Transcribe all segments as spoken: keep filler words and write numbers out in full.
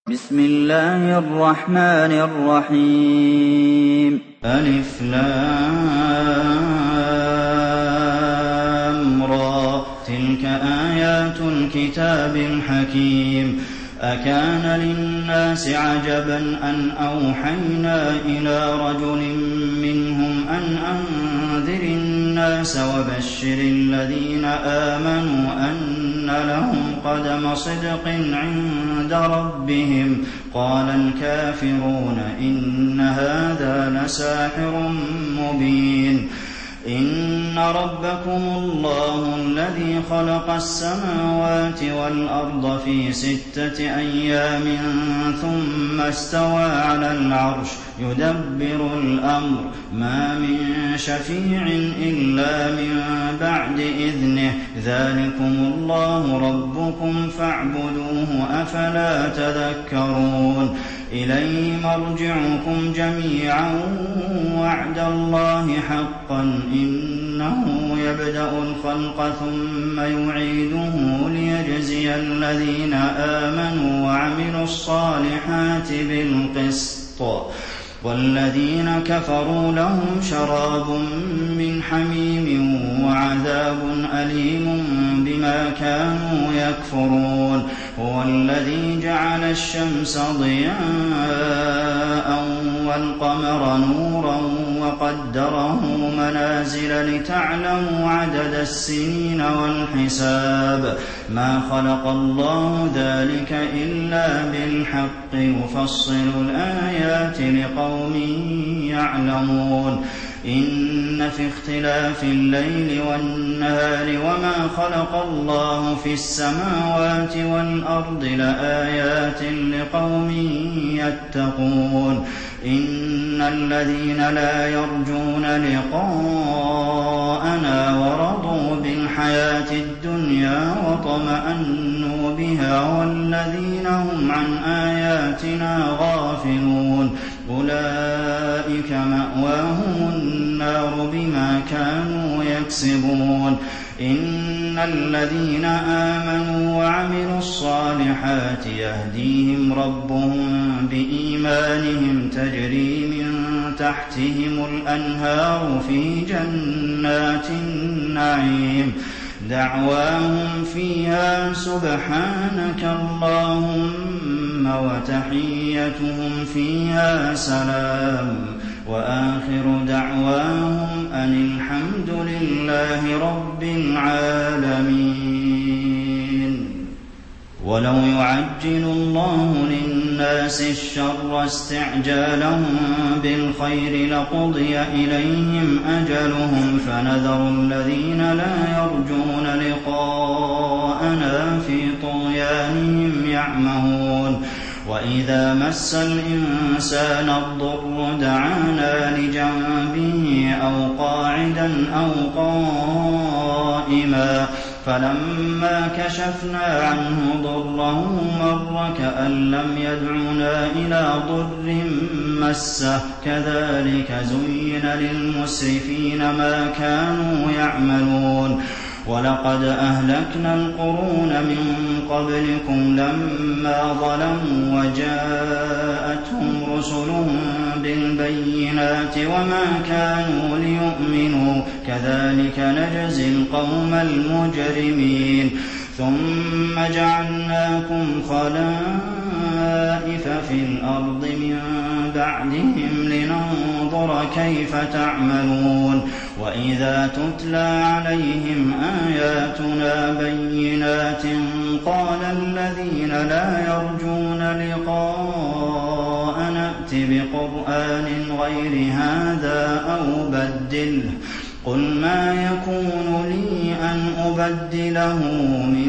بسم الله الرحمن الرحيم ألف لام را تلك آيات الكتاب الحكيم أكان للناس عجبا أن أوحينا إلى رجل منهم أن أنذر الناس وبشر الذين آمنوا أن لهم قدم صدق عند ربهم قال الكافرون إن هذا لساحر مبين إن ربكم الله الذي خلق السماوات والأرض في ستة أيام ثم استوى على العرش يدبر الأمر ما من شفيع إلا من بعد إذنه ذلكم الله ربكم فاعبدوه أفلا تذكرون إليه مرجعكم جميعا وعد الله حقا إنه يبدأ الخلق ثم يعيده ليجزي الذين آمنوا وعملوا الصالحات بالقسط والذين كفروا لهم شراب من حميم وعذاب أليم بما كانوا يكفرون هو الذي جعل الشمس ضياء والقمر نورا وقدره منازل لتعلموا عدد السنين والحساب ما خلق الله ذلك إلا بالحق يفصل الآيات لقوم يعلمون إن في اختلاف الليل والنهار وما خلق الله في السماوات والأرض لآيات لقوم يتقون إن الذين لا يرجون لقاءنا ورضوا بالحياة الدنيا وطمأنوا بها والذين هم عن آياتنا غافلون أولئك مأواهم النار بما كانوا يكسبون إن الذين آمنوا وعملوا الصالحات يهديهم ربهم بإيمانهم تجري من تحتهم الأنهار في جنات النعيم دعواهم فيها سبحانك اللهم وتحيتهم فيها سلام وآخر دعواهم أن الحمد لله رب العالمين ولو يعجل الله للناس الشر استعجالهم بالخير لقضي إليهم أجلهم فنذر الذين لا يرجون لقاءنا في طغيانهم يعمهون وإذا مس الإنسان الضر دعانا لجنبه أو قاعدا أو قائما فلما كشفنا عنه ضره مر كأن لم يدعنا إلى ضر مسه كذلك زين للمسرفين ما كانوا يعملون ولقد أهلكنا القرون من قبلكم لما ظلموا وجاءتهم رسلهم بالبينات وما كانوا ليؤمنوا كذلك نجزي القوم المجرمين ثم جعلناكم خلائف في الأرض من بعدهم لننظر كيف تعملون وإذا تتلى عليهم آياتنا بينات قال الذين لا يرجون لقاء نأت بقرآن غير هذا أو بدله قل ما يكون لي أن أبدله من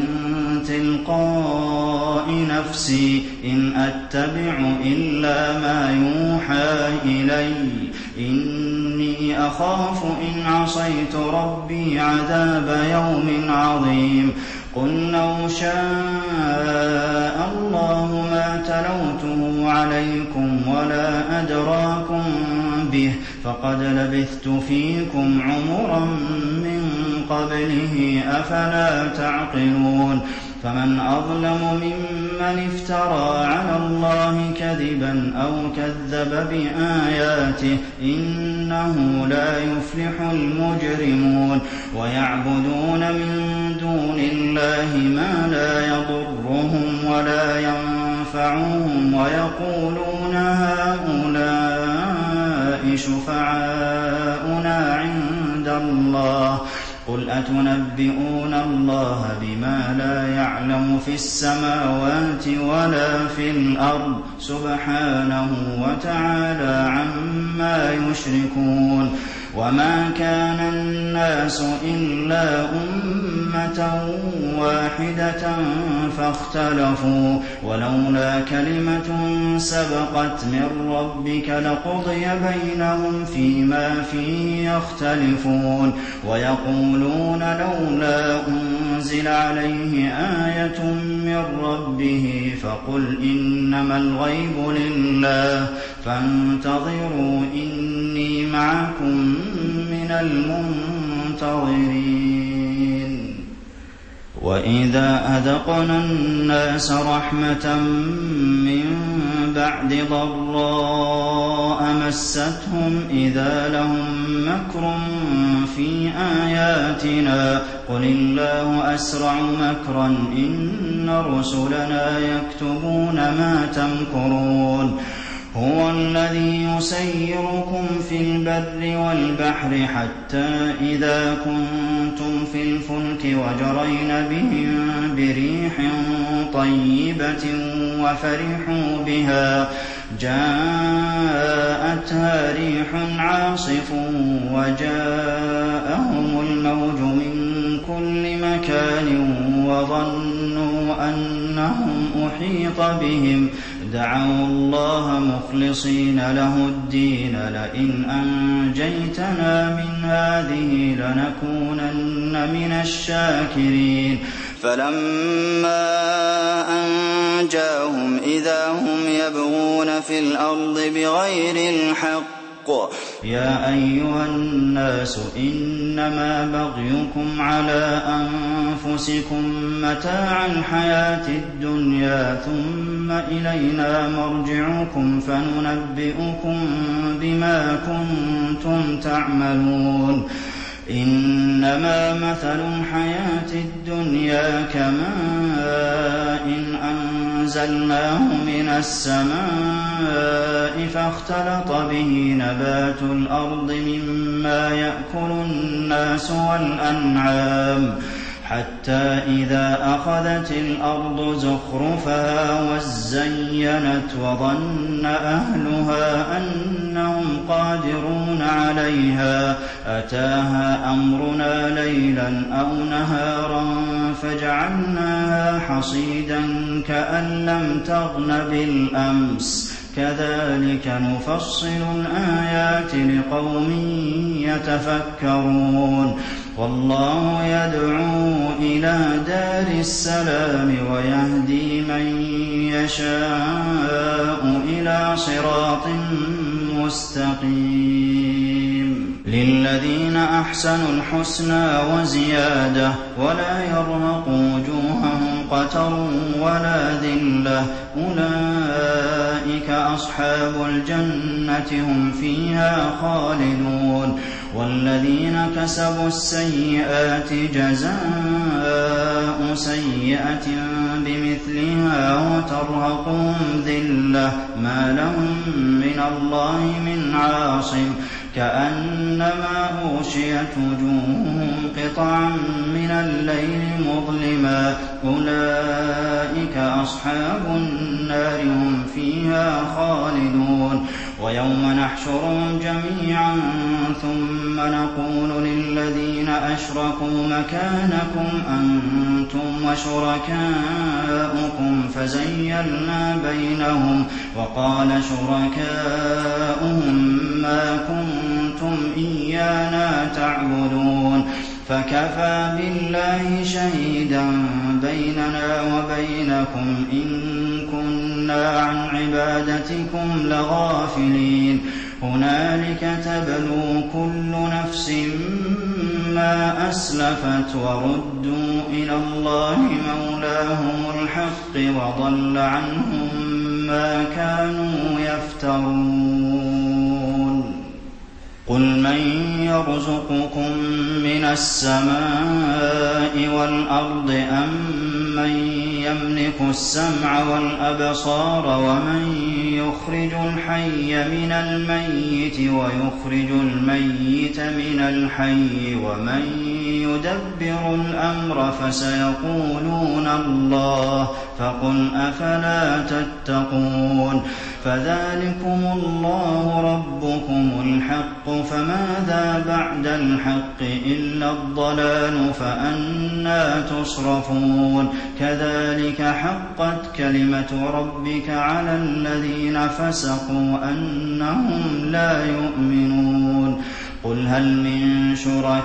تلقاء نفسي إن أتبع إلا ما يوحى إلي إني أخاف إن عصيت ربي عذاب يوم عظيم قل لو شاء الله ما تلوته عليكم ولا أدراكم به فقد لبثت فيكم عمرا من قبله ۖ أفلا تعقلون فمن أظلم ممن افترى على الله كذبا أو كذب بآياته ۚ إنه لا يفلح المجرمون ويعبدون من دون الله ما لا يضرهم ولا ينفعهم ويقولون هؤلاء شفعاؤنا عند الله ۚ قل أتنبئون الله بما لا يعلم في السماوات ولا في الأرض سبحانه وتعالى عما يشركون وما كان الناس إلا أمة واحدة فاختلفوا ولولا كلمة سبقت من ربك لقضي بينهم فيما فيه يختلفون ويقولون لولا أنزل عليه آية من ربه فقل إنما الغيب لله فانتظروا إني معكم من المنتظرين وإذا أذقنا الناس رحمة من بعد ضراء مستهم إذا لهم مكر في آياتنا قل الله أسرع مكرا إن رسلنا يكتبون ما تمكرون هو الذي يسيركم في البر والبحر حتى إذا كنتم في الفلك وجرين بهم بريح طيبة وفرحوا بها جاءتها ريح عاصف وجاءهم الموج من كل مكان وظنوا أنهم أحيط بهم دعوا الله مخلصين له الدين لئن أنجيتنا من هذه لنكونن من الشاكرين فلما أنجاهم إذا هم يبغون في الأرض بغير الحق يا أيها الناس إنما بغيكم على أنفسكم متاع الحياة الدنيا ثم إلينا مرجعكم فننبئكم بما كنتم تعملون إنما مثل الحياة الدنيا كماء أنزلناه من السماء فاختلط به نبات الأرض مما يأكل الناس والأنعام حتى إذا أخذت الأرض زخرفها وزينت وظن أهلها أنهم قادرون عليها أتاها أمرنا ليلا أو نهارا فجعلناها حصيدا كأن لم تغن بالأمس كذلك نفصل الآيات لقوم يتفكرون والله يدعو إلى دار السلام ويهدي من يشاء إلى صراط مستقيم للذين أحسنوا الحسنى وزيادة ولا يرهق وجوههم قتر ولا ذلة أولئك أصحاب الجنة هم فيها خالدون والذين كسبوا السيئات جزاء سيئة بمثلها وترهقهم ذلة ما لهم من الله من عاصم كأنما أغشيت وجوههم قطعا من الليل مظلما أولئك أصحاب النار هم فيها خالدون ويوم نحشرهم جميعا ثم نقول للذين أشركوا مكانكم أنتم وشركاؤكم فزيلنا بينهم وقال شركاؤهم ما كنتم إيانا تعبدون فكفى بالله شهيدا بيننا وبينكم إن كنا عن عبادتكم لغافلين هنالك تبلو كل نفس ما أسلفت وردوا إلى الله مولاهم الحق وضل عنهم ما كانوا يفترون قل من يرزقكم من السماء والأرض أم من يملك السمع والأبصار ومن يخرج الحي من الميت ويخرج الميت من الحي ومن يدبر الأمر فسيقولون الله فقل أفلا تتقون فذلكم الله ربكم الحق فماذا بعد الحق إلا الضلال فأنى تصرفون كذلك حقت كلمة ربك على الذين فسقوا أنهم لا يؤمنون قل هل من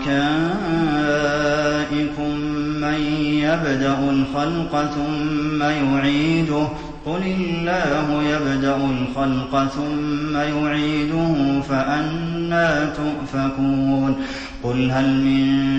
شركائكم من يبدأ الخلق ثم يعيده قل الله يبدأ الخلق ثم يعيده فأنى تؤفكون قل هل من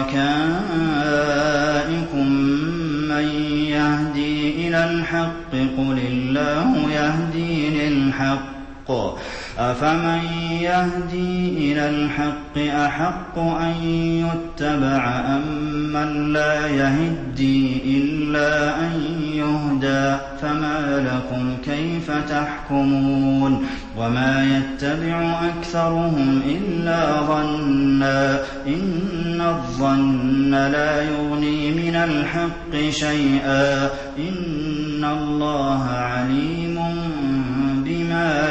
شركائكم من يهدي إلى الحق قل الله يهدي للحق أفمن يهدي إلى الحق أحق أن يتبع أم من لا يهدي إلا أن يهدى فما لكم كيف تحكمون وما يتبع أكثرهم إلا ظنا إن الظن لا يغني من الحق شيئا إن الله عليم بما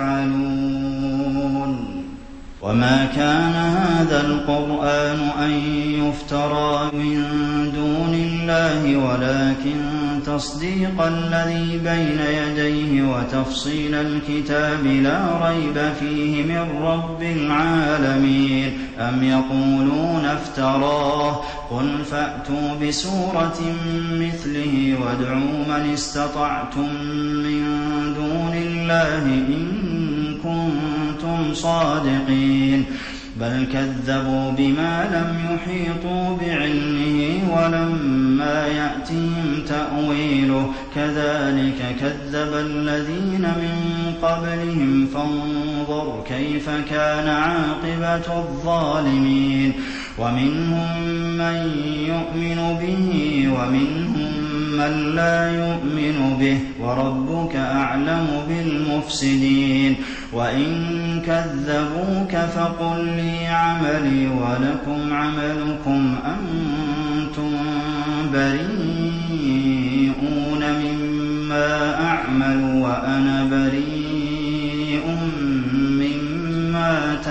يفعلون وما كان هذا القرآن أن يفترى من دون الله ولكن تصديق الذي بين يديه وتفصيل الكتاب لا ريب فيه من رب العالمين أم يقولون افتراه قل فأتوا بسورة مثله وادعوا من استطعتم من دون الله إن كنتم صادقين بل كذبوا بما لم يحيطوا بعلمه ولما يأتهم تأويله كذلك كذب الذين من قبلهم فانظر كيف كان عاقبة الظالمين ومنهم من يؤمن به ومنهم من لا يؤمن به وربك أعلم بالمفسدين وإن كذبوك فقل لي عملي ولكم عملكم أنتم بريئون مما أعمل وأنا بريء مما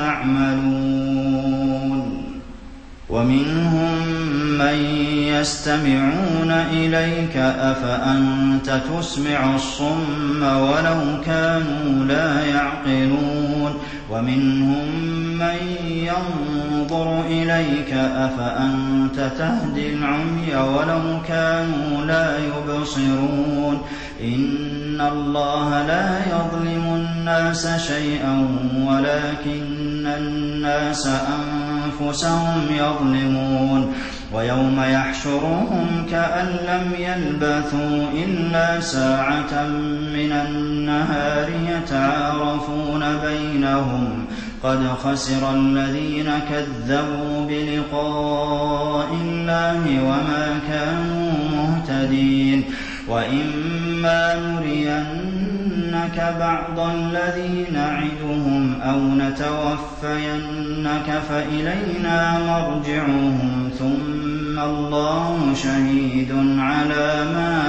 تعملون ومنهم من يستمعون إليك أفأنت تسمع الصم ولو كانوا لا يعقلون ومنهم من ينظر إليك أفأنت تهدي العمي ولو كانوا لا يبصرون إن الله لا يظلم الناس شيئا ولكن الناس أنفسهم يظلمون ويوم يحشرهم كأن لم يلبثوا إلا ساعة من النهار يتعارفون بينهم قد خسر الذين كذبوا بلقاء الله وما كانوا مهتدين وإما نرينك بعض الذي نعدهم أو نتوفينك فإلينا مرجعهم ثم الله شهيد على ما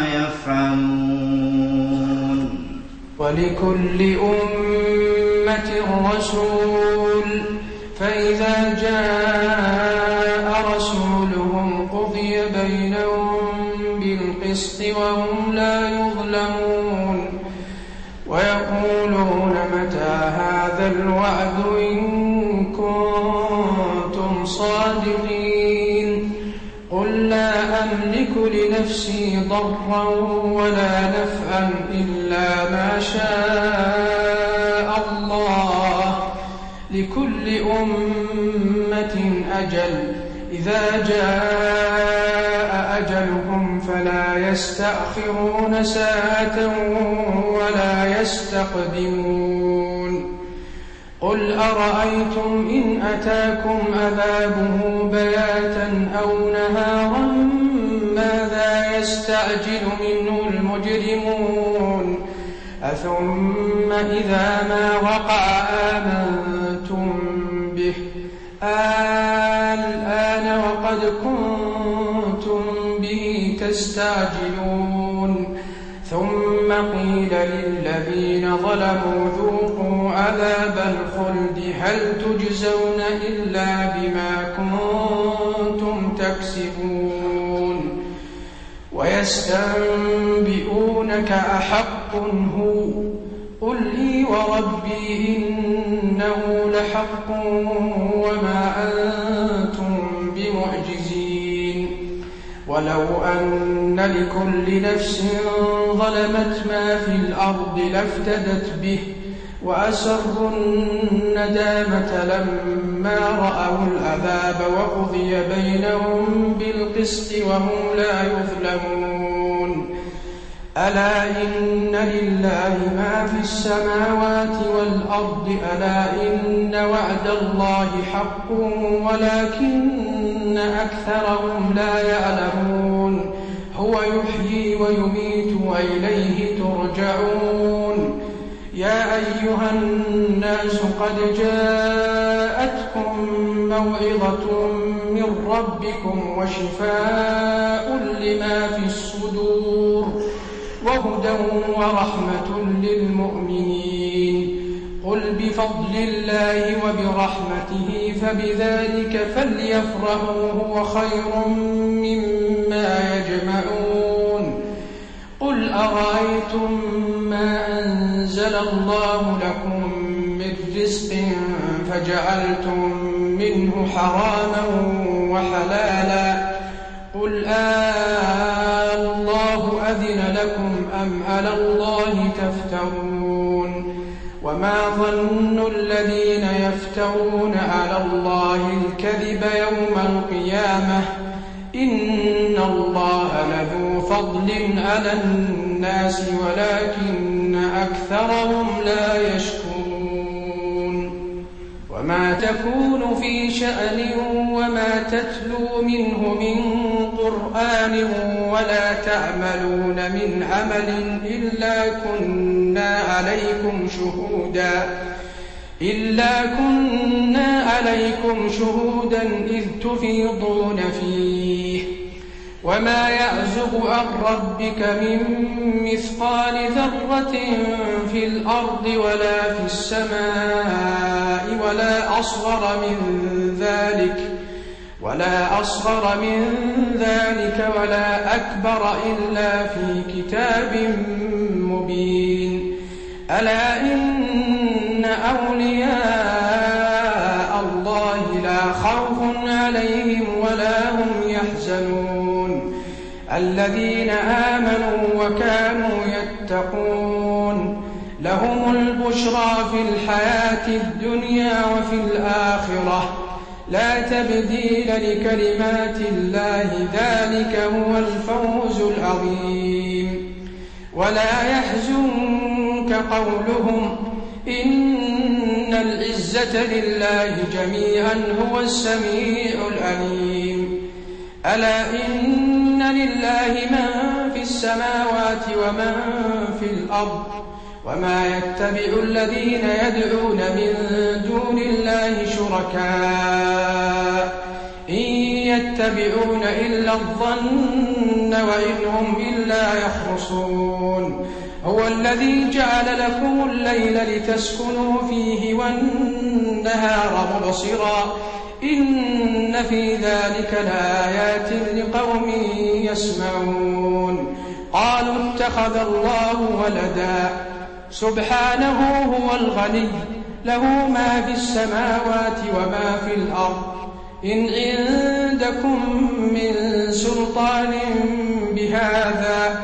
يفعلون ولكل أمة رسول فإذا جاء رسولهم قضي بينهم بالقسط وهم لا يظلمون ويقولون متى هذا الوعد إن كنتم صادقين قل لا أملك لنفسي ضرا ولا نفعا إلا ما شاء الله أجل إذا جاء أجلهم فلا يستأخرون ساعة ولا يستقدمون قل أرأيتم إن أتاكم عذابه بياتا أو نهارا ماذا يستعجل منه المجرمون أثم إذا ما وقع آمنتم به الآن وقد كنتم به تستعجلون ثم قيل للذين ظلموا ذوقوا عذاب الخلد هل تجزون إلا بما كنتم تكسبون ويستنبئونك أحق هو قل لي وربي إنه لحق وما أنتم بمعجزين ولو أن لكل نفس ظلمت ما في الأرض لافتدت به وأسروا الندامة لما رأوا العذاب وقضي بينهم بالقسط وهم لا يظلمون ألا إن لله ما في السماوات والأرض ألا إن وعد الله حق ولكن أكثرهم لا يعلمون هو يحيي ويميت وإليه ترجعون يا أيها الناس قد جاءتكم موعظة من ربكم وشفاء لما في الصدور وهدى ورحمة للمؤمنين قل بفضل الله وبرحمته فبذلك فليفرحوا هو خير مما يجمعون قل أرأيتم ما أنزل الله لكم من رزق فجعلتم منه حراما وحلالا قل آه الله أذن لكم أم على الله تفترون وما ظن الذين يفترون على الله الكذب يوم القيامة إن الله لذو فضل على الناس ولكن أكثرهم لا يشكرون وما تكون في شأن وما تتلو منه من قرآن ولا تعملون من عمل إلا كنا عليكم شهودا إلا كنا عليكم شهودا إذ تفيضون فيه وما يعزب عن ربك من مثقال ذرة في الأرض ولا في السماء ولا أصغر من ذلك ولا أصغر من ذلك ولا أكبر إلا في كتاب مبين ألا إن أولياء الله لا خوف عليهم ولا هم يحزنون الذين آمنوا وكانوا يتقون لهم البشرى في الحياة الدنيا وفي الآخرة لا تبديل لكلمات الله ذلك هو الفوز العظيم ولا يحزنك قولهم إن العزة لله جميعا هو السميع العليم ألا إن لله من في السماوات ومن في الأرض وما يتبع الذين يدعون من دون الله شركاء إن يتبعون إلا الظن وإن هم إلا يخرصون هو الذي جعل لكم الليل لتسكنوا فيه والنهار مبصرا إن في ذلك لآيات لقوم يسمعون قالوا اتخذ الله ولدا سبحانه هو الغني له ما في السماوات وما في الأرض إن عندكم من سلطان بهذا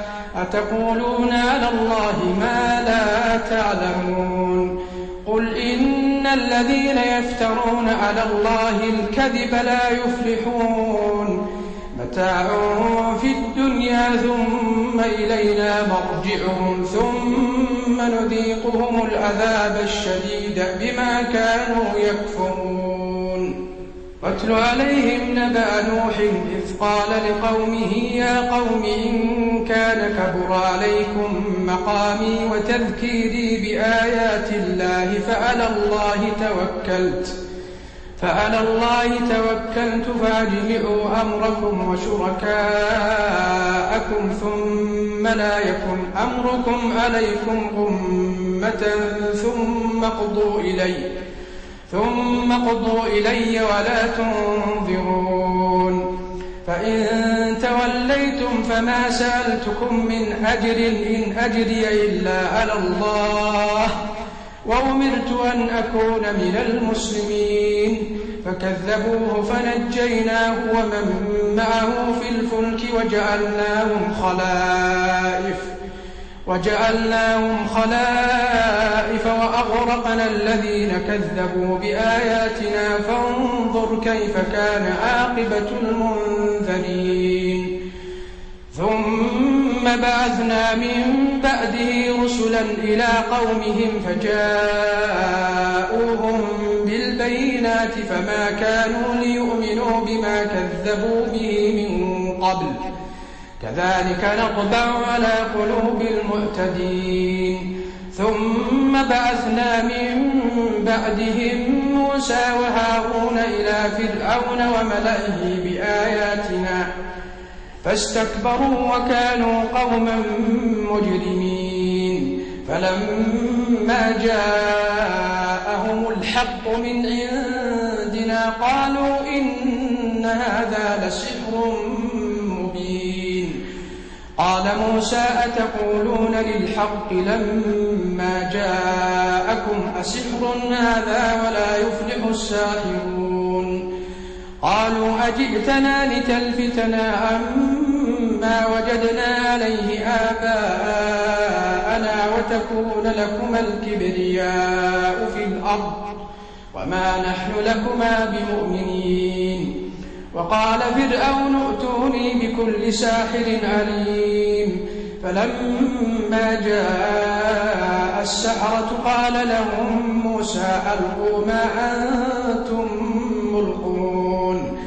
أتقولون على الله ما لا تعلمون قل إن الذين يفترون على الله الكذب لا يفلحون متاع في الدنيا ثم إلينا مرجعهم ثم نذيقهم العذاب الشديد بما كانوا يكفرون. واتل عليهم نبأ نوح إذ قال لقومه يا قوم إن كان كبر عليكم مقامي وتذكيري بآيات الله فعلى الله توكلت فعلى الله توكلت فأجمعوا أمركم وشركاءكم ثم لا يكن أمركم عليكم غمة ثم اقضوا إلي ثم اقضوا إلي ولا تنظرون. فإن توليتم فما سألتكم من أجر إن أجري إلا على الله وأمرت أن أكون من المسلمين. فكذبوه فنجيناه ومن معه في الفلك وجعلناهم خلائف وجعلناهم خلائف وأغرقنا الذين كذبوا بآياتنا فانظر كيف كان عاقبة المنذرين. ثم بعثنا من بعده رسلا إلى قومهم فجاءوهم بالبينات فما كانوا ليؤمنوا بما كذبوا به من قبل كذلك نطبع على قلوب المعتدين. ثم بعثنا من بعدهم موسى وهارون إلى فرعون وملئه بآياتنا فاستكبروا وكانوا قوما مجرمين. فلما جاءهم الحق من عندنا قالوا إن هذا لسحر مبين. قال موسى أتقولون للحق لما جاءكم أسحر هذا ولا يفلح الساحرون. قالوا أجئتنا لتلفتنا عما وجدنا عليه آباءنا وتكون لكما الكبرياء في الأرض وما نحن لكما بمؤمنين. وقال فرعون ائتوني بكل ساحر عليم. فلما جاء السحرة قال لهم موسى ألقوا ما أنتم ملقون.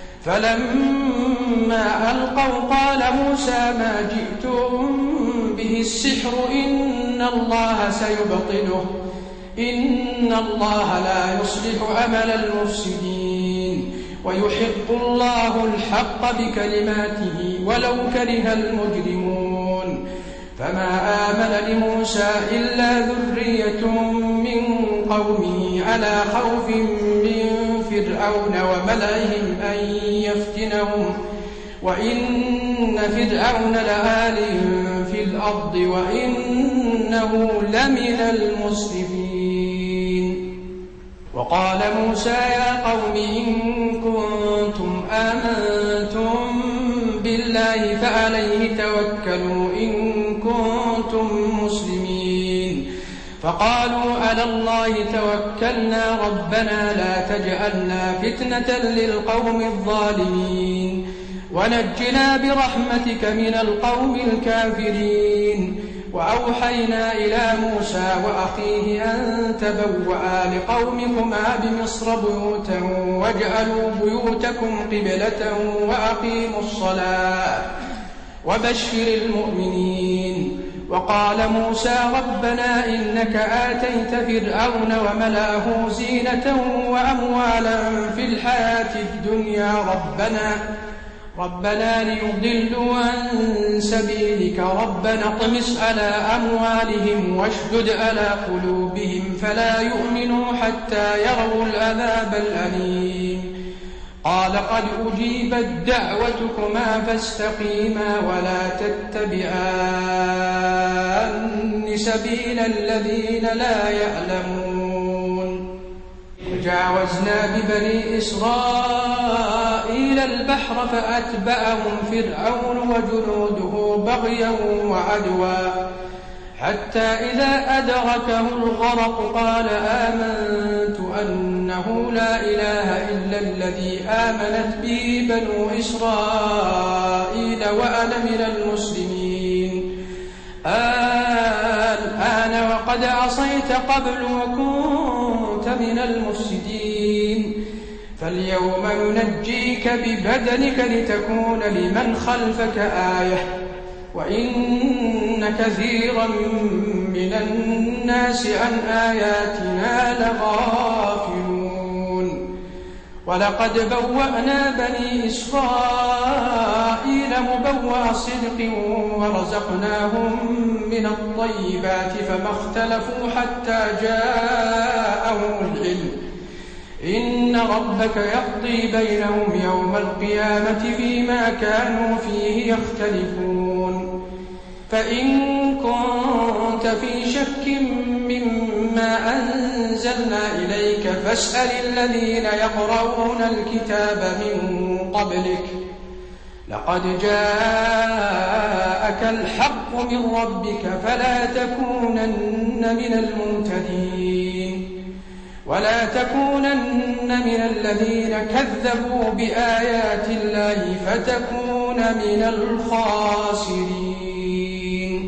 فلما ألقوا قال موسى ما جئتم به السحر إن الله سيبطله إن الله لا يصلح عمل المفسدين ويحق الله الحق بكلماته ولو كره المجرمون. فما آمن لموسى إلا ذرية من قومه على خوف من فرعون وملئهم أن يفتنهم وإن فرعون لآل في الأرض وإنه لمن المسرفين. وقال موسى يا قوم إن كنتم آمنتم بالله فعليه توكلوا إن كنتم مسلمين. فقالوا على الله توكلنا ربنا لا تجعلنا فتنة للقوم الظالمين ونجنا برحمتك من القوم الكافرين. وأوحينا إلى موسى وأخيه أن تبوأ لقومكما بمصر بيوتا واجعلوا بيوتكم قبلة وأقيموا الصلاة وبشر المؤمنين. وقال موسى ربنا إنك آتيت فرعون وملأه زينة وأموالا في الحياة الدنيا ربنا ربنا ليضلوا عن سبيلك ربنا اطمس على أموالهم واشدد على قلوبهم فلا يؤمنوا حتى يروا العذاب الأليم. قال قد أجيبت دعوتكما فاستقيما ولا تتبعان سبيل الذين لا يعلمون. وجاوزنا ببني إسرائيل البحر فأتبعهم فرعون وجنوده بغيا وعدوا حتى إذا أدركه الغرق قال آمنت أنه لا إله إلا الذي آمنت به بنو إسرائيل وأنا من المسلمين. الآن وقد عصيت قبل وكنت من المفسدين فاليوم ننجيك ببدنك لتكون لمن خلفك آية وإن كثيرا من الناس عن آياتنا لغافلون. ولقد بوأنا بني إسرائيل مبوأ صدق ورزقناهم من الطيبات فما اختلفوا حتى جاءهم العلم إن ربك يقضي بينهم يوم القيامة فيما كانوا فيه يختلفون. فإن كنت في شك مما أنزلنا إليك فاسأل الذين يقرؤون الكتاب من قبلك لقد جاءك الحق من ربك فلا تكونن من الممتدين ولا تكونن من الذين كذبوا بآيات الله فتكون من الخاسرين.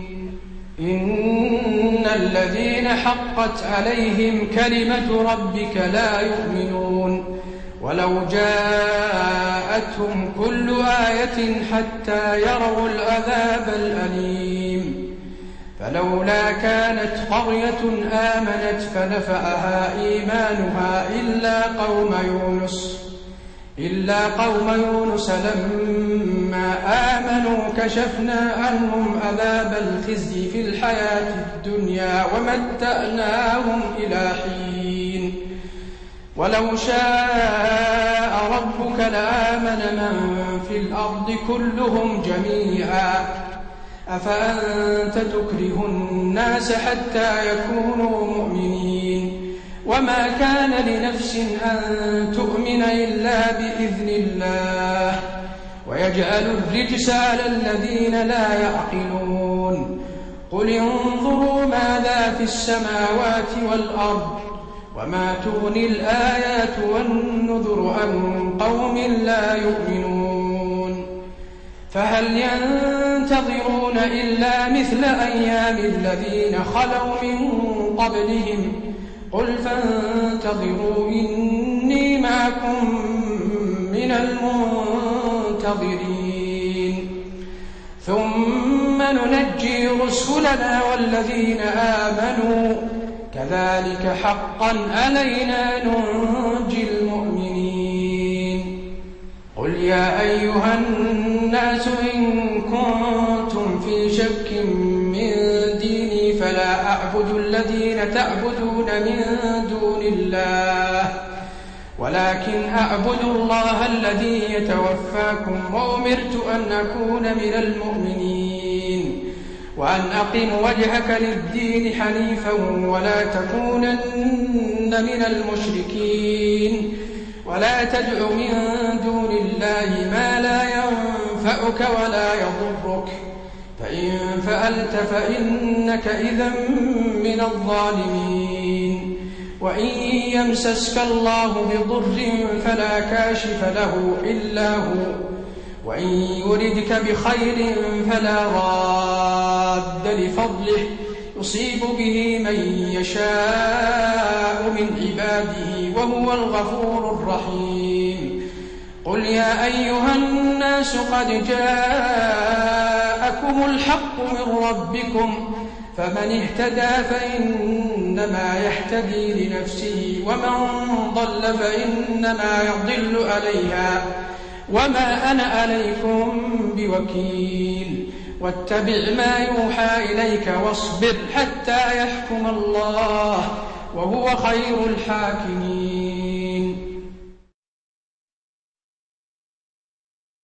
إن الذين حقت عليهم كلمة ربك لا يؤمنون ولو جاءتهم كل آية حتى يروا العذاب الأليم. فلولا كانت قرية آمنت فنفعها إيمانها إلا قوم يونس إلا قوم يونس لما آمنوا كشفنا عنهم عذاب الخزي في الحياة الدنيا ومتعناهم إلى حين. ولو شاء ربك لآمن من في الأرض كلهم جميعا أفأنت تكره الناس حتى يكونوا مؤمنين وما كان لنفس أن تؤمن إلا بإذن الله ويجعل الرجس على الذين لا يعقلون. قل انظروا ماذا في السماوات والأرض وما تغني الآيات والنذر عن قوم لا يؤمنون. فهل ينتظرون إلا مثل أيام الذين خلوا من قبلهم قل فانتظروا إني معكم من المنتظرين ثم ننجي رسلنا والذين آمنوا كذلك حقا علينا ننجي المؤمنين. قل يا أيها الناس إن كنتم في شك من ديني فلا أعبد الذين تعبدون من دون الله ولكن أعبد الله الذي يتوفاكم وأمرت أن أكون من المؤمنين وأن أقم وجهك للدين حنيفا ولا تكونن من المشركين ولا تدع من دون الله ما لا ينفعك ولا يضرك فإن فعلت فإنك إذا من الظالمين. وإن يمسسك الله بضر فلا كاشف له إلا هو وإن يردك بخير فلا راد لفضله يصيب به من يشاء من عباده وهو الغفور الرحيم. قل يا أيها الناس قد جاءكم الحق من ربكم فمن اهتدى فإنما يهتدي لنفسه ومن ضل فإنما يضل عليها وما أنا عليكم بوكيل. واتبع ما يوحى إليك واصبر حتى يحكم الله وهو خير الحاكمين.